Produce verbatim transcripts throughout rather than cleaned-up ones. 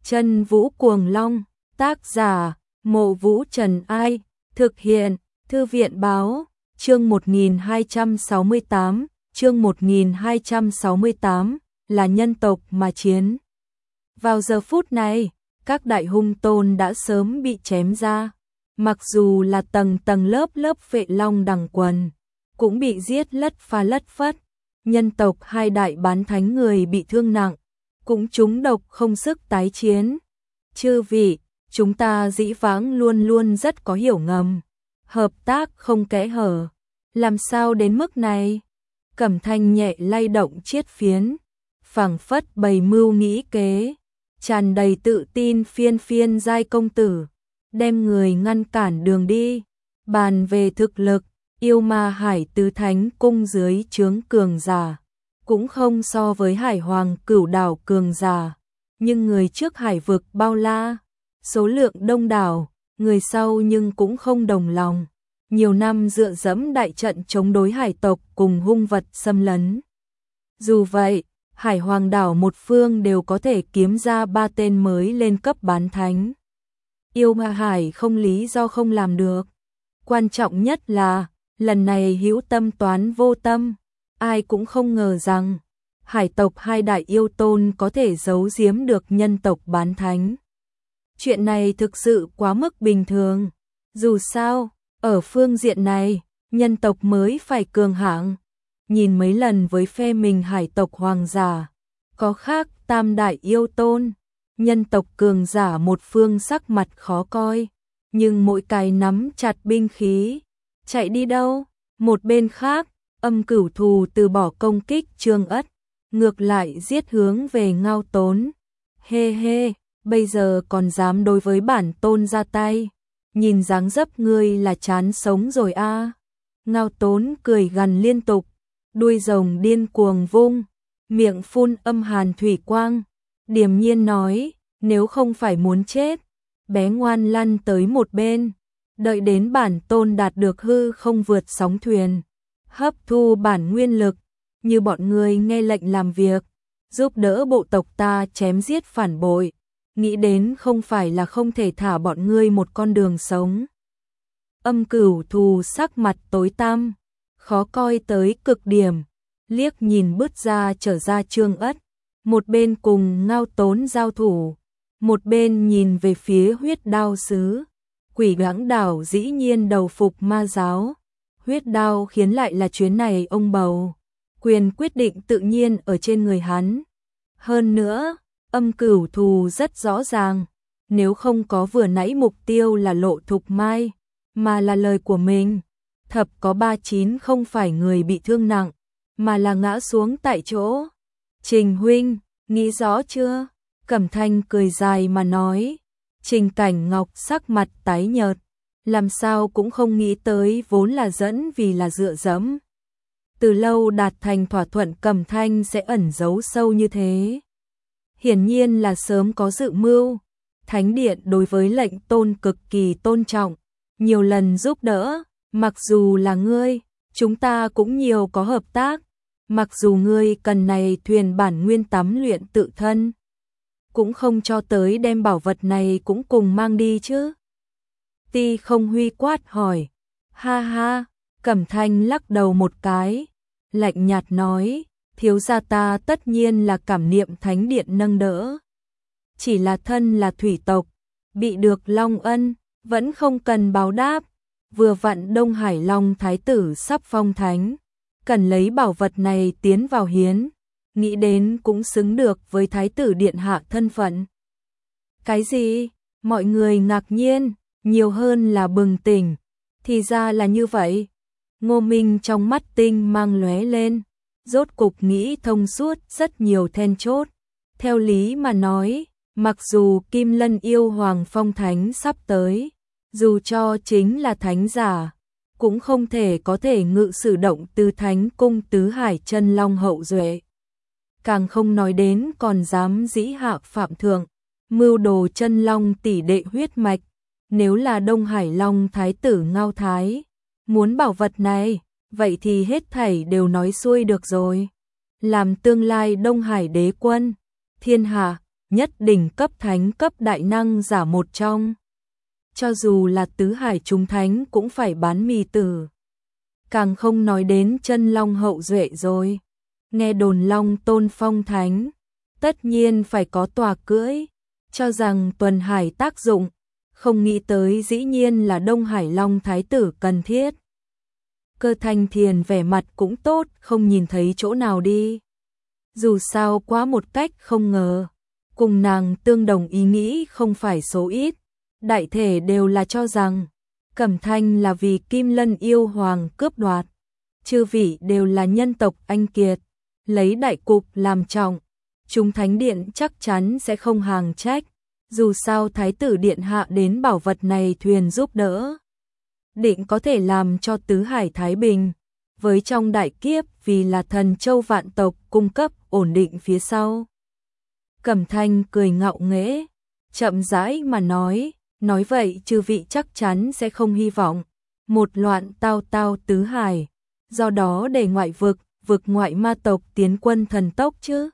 Chân Vũ Cuồng Long, tác giả, Mộ Vũ Trần Ai, thực hiện, Thư viện Báo, chương một nghìn hai trăm sáu mươi tám, chương một nghìn hai trăm sáu mươi tám, là nhân tộc mà chiến. Vào giờ phút này, các đại hung tôn đã sớm bị chém ra, mặc dù là tầng tầng lớp lớp vệ long đằng quần, cũng bị giết lất pha lất phất, nhân tộc hai đại bán thánh người bị thương nặng, cũng trúng độc không sức tái chiến. Chư vị, chúng ta dĩ vãng luôn luôn rất có hiểu ngầm, hợp tác không kẽ hở, làm sao đến mức này? Cẩm Thanh nhẹ lay động chiết phiến, phảng phất bày mưu nghĩ kế, tràn đầy tự tin phiên phiên giai công tử, đem người ngăn cản đường đi. Bàn về thực lực, yêu ma hải tứ thánh cung dưới trướng cường giả, cũng không so với hải hoàng cửu đảo cường giả, nhưng người trước hải vực bao la, số lượng đông đảo, người sau nhưng cũng không đồng lòng. Nhiều năm dựa dẫm đại trận chống đối hải tộc cùng hung vật xâm lấn. Dù vậy, hải hoàng đảo một phương đều có thể kiếm ra ba tên mới lên cấp bán thánh. Yêu ma hải không lý do không làm được. Quan trọng nhất là, lần này hữu tâm toán vô tâm, ai cũng không ngờ rằng, hải tộc hai đại yêu tôn có thể giấu giếm được nhân tộc bán thánh. Chuyện này thực sự quá mức bình thường. Dù sao, ở phương diện này, nhân tộc mới phải cường hãng. Nhìn mấy lần với phe mình hải tộc hoàng giả, có khác tam đại yêu tôn, nhân tộc cường giả một phương sắc mặt khó coi, nhưng mỗi cái nắm chặt binh khí, chạy đi đâu? Một bên khác, Âm Cửu Thù từ bỏ công kích Trương Ất, ngược lại giết hướng về Ngao Tốn. Hê hê, bây giờ còn dám đối với bản tôn ra tay, nhìn dáng dấp ngươi là chán sống rồi a. À. Ngao Tốn cười gằn liên tục, đuôi rồng điên cuồng vung, miệng phun âm hàn thủy quang, điềm nhiên nói, nếu không phải muốn chết, bé ngoan lăn tới một bên, đợi đến bản tôn đạt được hư không vượt sóng thuyền, hấp thu bản nguyên lực, như bọn ngươi nghe lệnh làm việc, giúp đỡ bộ tộc ta chém giết phản bội, nghĩ đến không phải là không thể thả bọn ngươi một con đường sống. Âm Cửu Thù sắc mặt tối tăm, khó coi tới cực điểm, liếc nhìn bứt ra trở ra Trương Ất, một bên cùng Ngao Tốn giao thủ, một bên nhìn về phía Huyết Đao Sứ. Quỷ Gãng Đảo dĩ nhiên đầu phục ma giáo, huyết đao khiến lại là chuyến này ông bầu, quyền quyết định tự nhiên ở trên người hắn. Hơn nữa, Âm Cửu Thù rất rõ ràng, nếu không có vừa nãy mục tiêu là Lộ Thục Mai, mà là lời của mình, thập có ba chín không phải người bị thương nặng, mà là ngã xuống tại chỗ. Trình huynh, nghĩ rõ chưa? Cẩm Thanh cười dài mà nói. Trình Cảnh Ngọc sắc mặt tái nhợt, làm sao cũng không nghĩ tới vốn là dẫn vì là dựa dẫm. Từ lâu đạt thành thỏa thuận Cẩm Thanh sẽ ẩn giấu sâu như thế. Hiển nhiên là sớm có dự mưu, Thánh Điện đối với lệnh tôn cực kỳ tôn trọng, nhiều lần giúp đỡ, mặc dù là ngươi, chúng ta cũng nhiều có hợp tác, mặc dù ngươi cần này thuyền bản nguyên tắm luyện tự thân, cũng không cho tới đem bảo vật này cũng cùng mang đi chứ. Ti Không Huy quát hỏi. Ha ha, Cẩm Thanh lắc đầu một cái, lạnh nhạt nói, thiếu gia ta tất nhiên là cảm niệm Thánh Điện nâng đỡ. Chỉ là thân là thủy tộc, bị được long ân, vẫn không cần báo đáp. Vừa vặn Đông Hải Long Thái tử sắp phong thánh, cần lấy bảo vật này tiến vào hiến, nghĩ đến cũng xứng được với Thái tử Điện hạ thân phận. Cái gì? Mọi người ngạc nhiên, nhiều hơn là bừng tỉnh. Thì ra là như vậy. Ngô Minh trong mắt tinh mang lóe lên, rốt cục nghĩ thông suốt rất nhiều then chốt. Theo lý mà nói, mặc dù Kim Lân yêu hoàng phong thánh sắp tới, dù cho chính là thánh giả, cũng không thể có thể ngự sử động từ thánh cung tứ hải chân long hậu duệ. Càng không nói đến còn dám dĩ hạ phạm thượng, mưu đồ chân long tỷ đệ huyết mạch. Nếu là Đông Hải Long Thái tử Ngao Thái, muốn bảo vật này, vậy thì hết thảy đều nói xuôi được rồi. Làm tương lai Đông Hải đế quân, thiên hạ, nhất đỉnh cấp thánh cấp đại năng giả một trong. Cho dù là tứ hải chúng thánh cũng phải bán mì tử. Càng không nói đến chân long hậu duệ rồi. Nghe đồn long tôn phong thánh, tất nhiên phải có tòa cưỡi, cho rằng tuần hải tác dụng, không nghĩ tới dĩ nhiên là Đông Hải Long Thái tử cần thiết. Cơ Thanh Thiền vẻ mặt cũng tốt, không nhìn thấy chỗ nào đi. Dù sao quá một cách không ngờ, cùng nàng tương đồng ý nghĩ không phải số ít, đại thể đều là cho rằng Cẩm Thanh là vì Kim Lân yêu hoàng cướp đoạt, chư vị đều là nhân tộc anh kiệt, lấy đại cục làm trọng, chúng thánh điện chắc chắn sẽ không hàng trách, dù sao thái tử điện hạ đến bảo vật này thuyền giúp đỡ, định có thể làm cho tứ hải thái bình, với trong đại kiếp vì là thần châu vạn tộc cung cấp ổn định phía sau. Cẩm Thanh cười ngạo nghễ, chậm rãi mà nói, nói vậy chư vị chắc chắn sẽ không hy vọng một loạn tao tao tứ hải, do đó để ngoại vực, vực ngoại ma tộc tiến quân thần tốc chứ.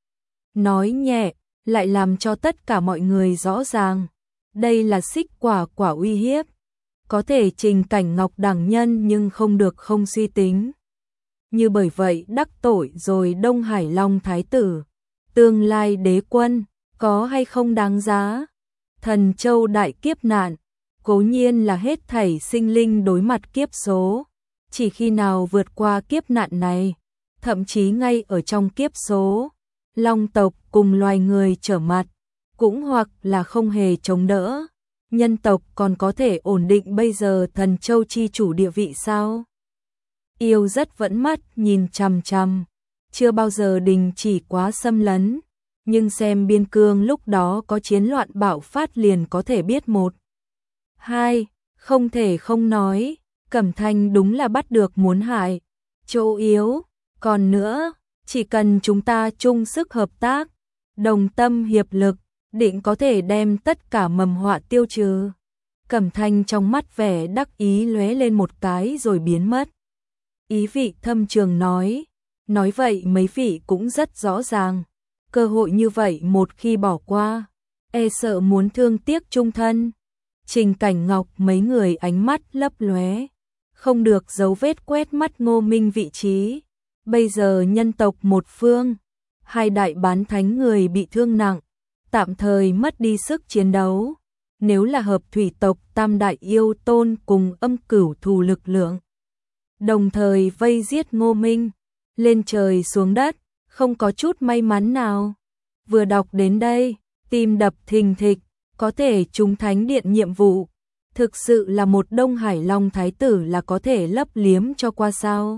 Nói nhẹ, lại làm cho tất cả mọi người rõ ràng, đây là xích quả quả uy hiếp, có thể Trình Cảnh Ngọc đẳng nhân nhưng không được không suy tính. Như bởi vậy đắc tội rồi Đông Hải Long Thái tử, tương lai đế quân, có hay không đáng giá. Thần châu đại kiếp nạn, cố nhiên là hết thảy sinh linh đối mặt kiếp số, chỉ khi nào vượt qua kiếp nạn này, thậm chí ngay ở trong kiếp số, Long tộc cùng loài người trở mặt, cũng hoặc là không hề chống đỡ, nhân tộc còn có thể ổn định bây giờ thần châu chi chủ địa vị sao? Yêu rất vẫn mắt nhìn chằm chằm, chưa bao giờ đình chỉ quá xâm lấn, nhưng xem biên cương lúc đó có chiến loạn bạo phát liền có thể biết một. Hai, không thể không nói, Cẩm Thanh đúng là bắt được muốn hại, chỗ yếu, còn nữa, chỉ cần chúng ta chung sức hợp tác, đồng tâm hiệp lực, định có thể đem tất cả mầm họa tiêu trừ. Cẩm Thanh trong mắt vẻ đắc ý lóe lên một cái rồi biến mất. Ý vị thâm trường nói, nói vậy mấy vị cũng rất rõ ràng, cơ hội như vậy một khi bỏ qua, e sợ muốn thương tiếc chung thân. Trình Cảnh Ngọc mấy người ánh mắt lấp lóe, không được dấu vết quét mắt Ngô Minh vị trí. Bây giờ nhân tộc một phương, hai đại bán thánh người bị thương nặng, tạm thời mất đi sức chiến đấu. Nếu là hợp thủy tộc tam đại yêu tôn cùng âm cửu thù lực lượng, đồng thời vây giết Ngô Minh, lên trời xuống đất, không có chút may mắn nào. Vừa đọc đến đây, tim đập thình thịch, có thể chúng thánh điện nhiệm vụ, thực sự là một Đông Hải Long Thái tử là có thể lấp liếm cho qua sao.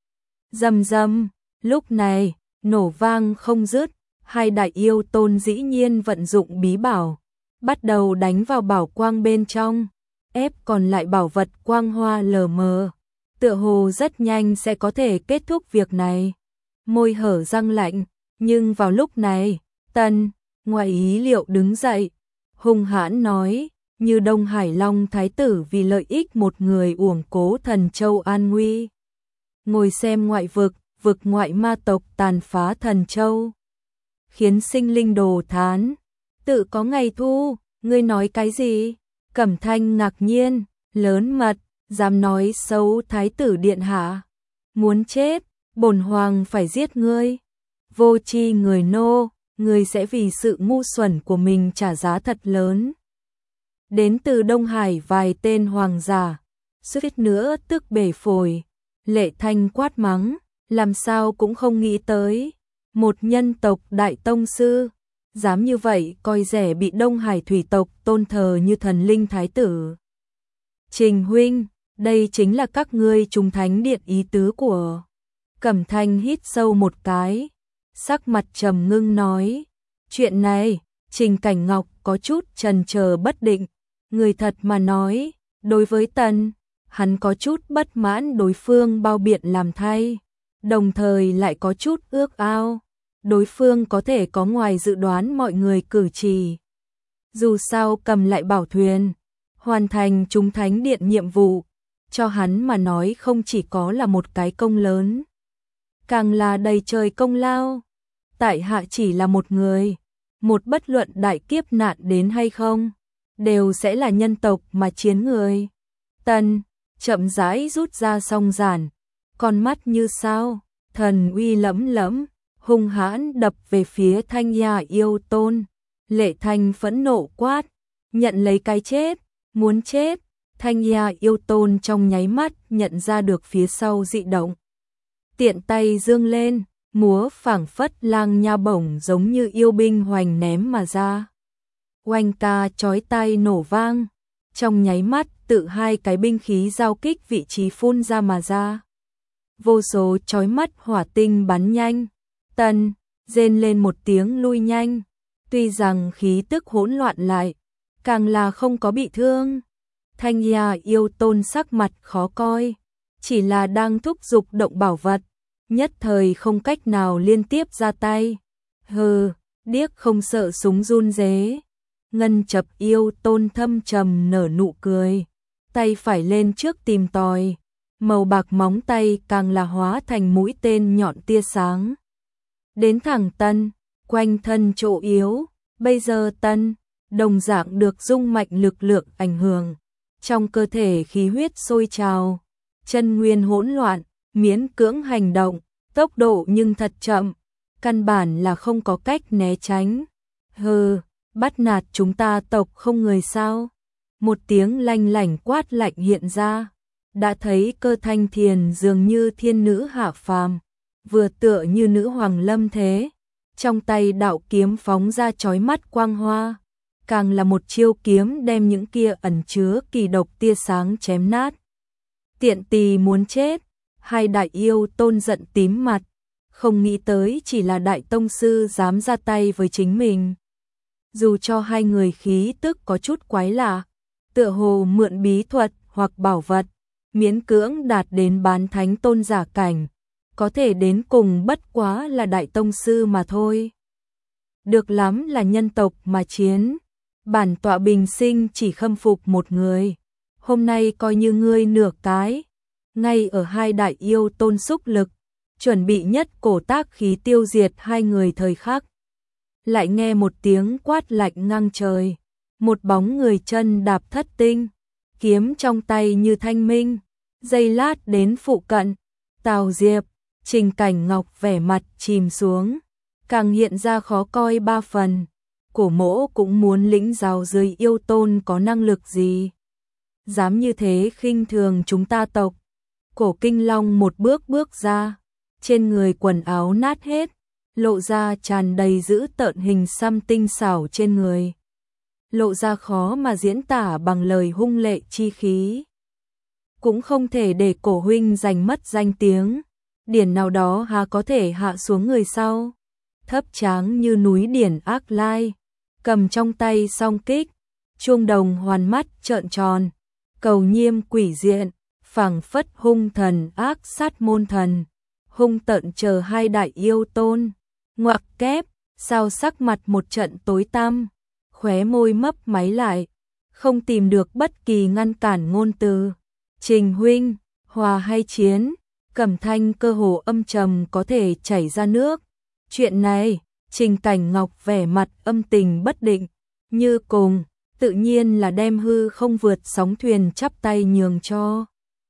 Rầm rầm, lúc này, nổ vang không dứt, hai đại yêu tôn dĩ nhiên vận dụng bí bảo, bắt đầu đánh vào bảo quang bên trong, ép còn lại bảo vật quang hoa lờ mờ, tựa hồ rất nhanh sẽ có thể kết thúc việc này. Môi hở răng lạnh, nhưng vào lúc này, Tần, ngoài ý liệu đứng dậy, hung hãn nói, như Đông Hải Long Thái tử vì lợi ích một người uổng cố thần châu an nguy. Ngồi xem ngoại vực, vực ngoại ma tộc tàn phá thần châu, khiến sinh linh đồ thán, tự có ngày thu, ngươi nói cái gì? Cẩm Thanh ngạc nhiên, lớn mật, dám nói xấu thái tử điện hạ, muốn chết, bổn hoàng phải giết ngươi. Vô tri người nô, ngươi sẽ vì sự ngu xuẩn của mình trả giá thật lớn. Đến từ Đông Hải vài tên hoàng giả, suýt nữa tức bể phổi, Lệ Thanh quát mắng, làm sao cũng không nghĩ tới, một nhân tộc đại tông sư, dám như vậy coi rẻ bị Đông Hải thủy tộc tôn thờ như thần linh thái tử. Trình huynh, đây chính là các ngươi trùng thánh điện ý tứ của. Cẩm Thanh hít sâu một cái, sắc mặt trầm ngưng nói, chuyện này, Trình Cảnh Ngọc có chút chần chờ bất định, người thật mà nói, đối với Tần, hắn có chút bất mãn đối phương bao biện làm thay, đồng thời lại có chút ước ao, đối phương có thể có ngoài dự đoán mọi người cử chỉ. Dù sao cầm lại bảo thuyền, hoàn thành chúng thánh điện nhiệm vụ, cho hắn mà nói không chỉ có là một cái công lớn, càng là đầy trời công lao. Tại hạ chỉ là một người, một bất luận đại kiếp nạn đến hay không, đều sẽ là nhân tộc mà chiến người. Tần chậm rãi rút ra song giản, con mắt như sao, thần uy lẫm lẫm, hung hãn đập về phía Thanh Nha yêu tôn. Lệ Thanh phẫn nộ quát, nhận lấy cái chết, muốn chết. Thanh Nha yêu tôn trong nháy mắt nhận ra được phía sau dị động. Tiện tay dương lên, múa phảng phất lang nha bổng giống như yêu binh hoành ném mà ra. Oanh ca chói tai nổ vang, trong nháy mắt tự hai cái binh khí giao kích vị trí phun ra mà ra. Vô số chói mắt hỏa tinh bắn nhanh, Tần rên lên một tiếng lui nhanh, tuy rằng khí tức hỗn loạn lại, càng là không có bị thương. Thanh Nha yêu tôn sắc mặt khó coi, chỉ là đang thúc giục động bảo vật, nhất thời không cách nào liên tiếp ra tay. Hừ, điếc không sợ súng run rế. Ngân Chập yêu tôn thâm trầm nở nụ cười, tay phải lên trước tìm tòi, màu bạc móng tay càng là hóa thành mũi tên nhọn tia sáng. Đến thẳng Tân, quanh thân chỗ yếu, bây giờ Tân, đồng dạng được dung mạnh lực lượng ảnh hưởng. Trong cơ thể khí huyết sôi trào, chân nguyên hỗn loạn, miễn cưỡng hành động, tốc độ nhưng thật chậm, căn bản là không có cách né tránh. Hừ, bắt nạt chúng ta tộc không người sao? Một tiếng lanh lảnh quát lạnh hiện ra, đã thấy Cơ Thanh Thiền dường như thiên nữ hạ phàm, vừa tựa như nữ hoàng lâm thế, trong tay đạo kiếm phóng ra chói mắt quang hoa, càng là một chiêu kiếm đem những kia ẩn chứa kỳ độc tia sáng chém nát. Tiện tỳ muốn chết, hai đại yêu tôn giận tím mặt, không nghĩ tới chỉ là đại tông sư dám ra tay với chính mình. Dù cho hai người khí tức có chút quái lạ, tựa hồ mượn bí thuật hoặc bảo vật, miễn cưỡng đạt đến bán thánh tôn giả cảnh, có thể đến cùng bất quá là đại tông sư mà thôi. Được lắm là nhân tộc mà chiến, bản tọa bình sinh chỉ khâm phục một người, hôm nay coi như ngươi nửa cái. Ngay ở hai đại yêu tôn xúc lực, chuẩn bị nhất cổ tác khí tiêu diệt hai người thời khắc. Lại nghe một tiếng quát lạnh ngang trời, một bóng người chân đạp thất tinh, kiếm trong tay như thanh minh, giây lát đến phụ cận, Tào Diệp, Trình Cảnh Ngọc vẻ mặt chìm xuống, càng hiện ra khó coi ba phần. Cổ Mỗ cũng muốn lĩnh giáo dưới yêu tôn có năng lực gì, dám như thế khinh thường chúng ta tộc. Cổ Kinh Long một bước bước ra, trên người quần áo nát hết, lộ ra tràn đầy dữ tợn hình xăm tinh xảo trên người, lộ ra khó mà diễn tả bằng lời hung lệ chi khí. Cũng không thể để Cổ huynh giành mất danh tiếng, điển nào đó há có thể hạ xuống người sau. Thấp tráng như núi điển ác lai, cầm trong tay song kích, chuông đồng hoàn mắt trợn tròn, cầu nhiêm quỷ diện, phảng phất hung thần ác sát môn thần, hung tợn chờ hai đại yêu tôn. Ngoặc kép, sao sắc mặt một trận tối tăm, khóe môi mấp máy lại, không tìm được bất kỳ ngăn cản ngôn từ. Trình huynh, hòa hay chiến? Cẩm thanh cơ hồ âm trầm có thể chảy ra nước. Chuyện này, Trình Cảnh Ngọc vẻ mặt âm tình bất định, như cùng, tự nhiên là đem hư không vượt sóng thuyền chắp tay nhường cho.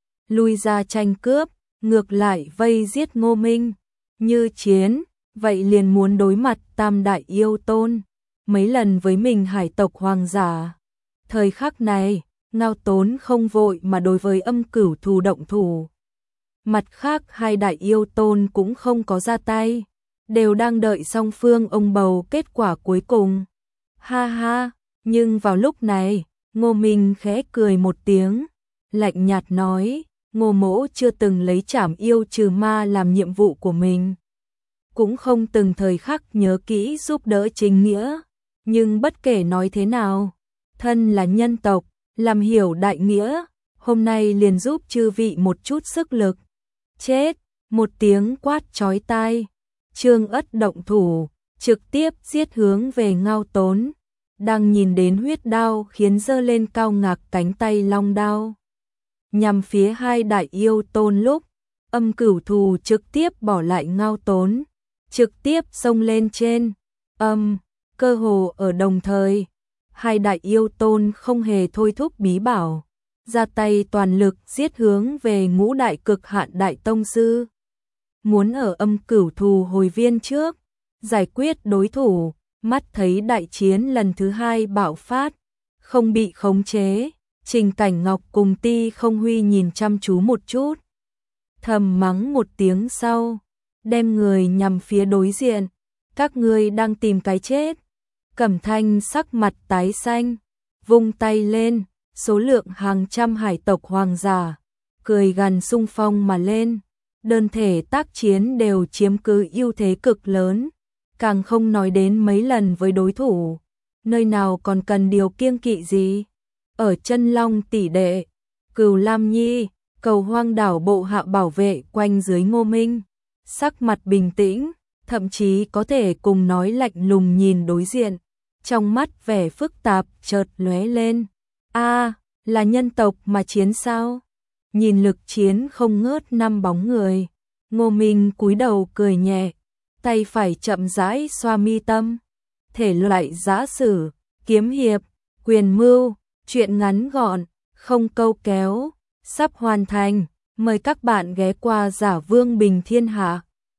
Lui ra tranh cướp, ngược lại vây giết Ngô Minh, như chiến, vậy liền muốn đối mặt tam đại yêu tôn, mấy lần với mình hải tộc hoàng giả. Thời khắc này, Ngao Tốn không vội mà đối với Âm Cửu Thù động thủ. Mặt khác hai đại yêu tôn cũng không có ra tay, đều đang đợi song phương ông bầu kết quả cuối cùng. Ha ha, nhưng vào lúc này, Ngô Minh khẽ cười một tiếng, lạnh nhạt nói, Ngô Mỗ chưa từng lấy trảm yêu trừ ma làm nhiệm vụ của mình, cũng không từng thời khắc nhớ kỹ giúp đỡ chính nghĩa, nhưng bất kể nói thế nào, thân là nhân tộc, làm hiểu đại nghĩa, hôm nay liền giúp chư vị một chút sức lực. Chết, một tiếng quát chói tai, Trương Ất động thủ, trực tiếp giết hướng về Ngao Tốn, đang nhìn đến huyết đao khiến giơ lên cao ngạc cánh tay long đao. Nhằm phía hai đại yêu tôn lúc, Âm Cửu Thù trực tiếp bỏ lại Ngao Tốn, trực tiếp xông lên trên, âm, Cơ hồ ở đồng thời, hai đại yêu tôn không hề thôi thúc bí bảo, ra tay toàn lực giết hướng về ngũ đại cực hạn đại tông sư. Muốn ở âm cửu thù hồi viên trước, giải quyết đối thủ, mắt thấy đại chiến lần thứ hai bạo phát, không bị khống chế, Trình Cảnh Ngọc cùng Ti Không Huy nhìn chăm chú một chút. Thầm mắng một tiếng sau, đem người nhằm phía đối diện, các ngươi đang tìm cái chết. Cẩm Thanh sắc mặt tái xanh, vung tay lên, số lượng hàng trăm hải tộc hoàng giả, cười gằn xung phong mà lên, đơn thể tác chiến đều chiếm cứ ưu thế cực lớn, càng không nói đến mấy lần với đối thủ, nơi nào còn cần điều kiêng kỵ gì. Ở Chân Long tỷ đệ, Cửu Lam Nhi, Cầu Hoang đảo bộ hạ bảo vệ quanh dưới Ngô Minh, sắc mặt bình tĩnh, thậm chí có thể cùng nói lạnh lùng nhìn đối diện, trong mắt vẻ phức tạp chợt lóe lên. A, là nhân tộc mà chiến sao? Nhìn lực chiến không ngớt năm bóng người, Ngô Minh cúi đầu cười nhẹ, tay phải chậm rãi xoa mi tâm. Thể loại giã sử, kiếm hiệp, quyền mưu, truyện ngắn gọn, không câu kéo, sắp hoàn thành, mời các bạn ghé qua Giả Vương Bình Thiên Hạ.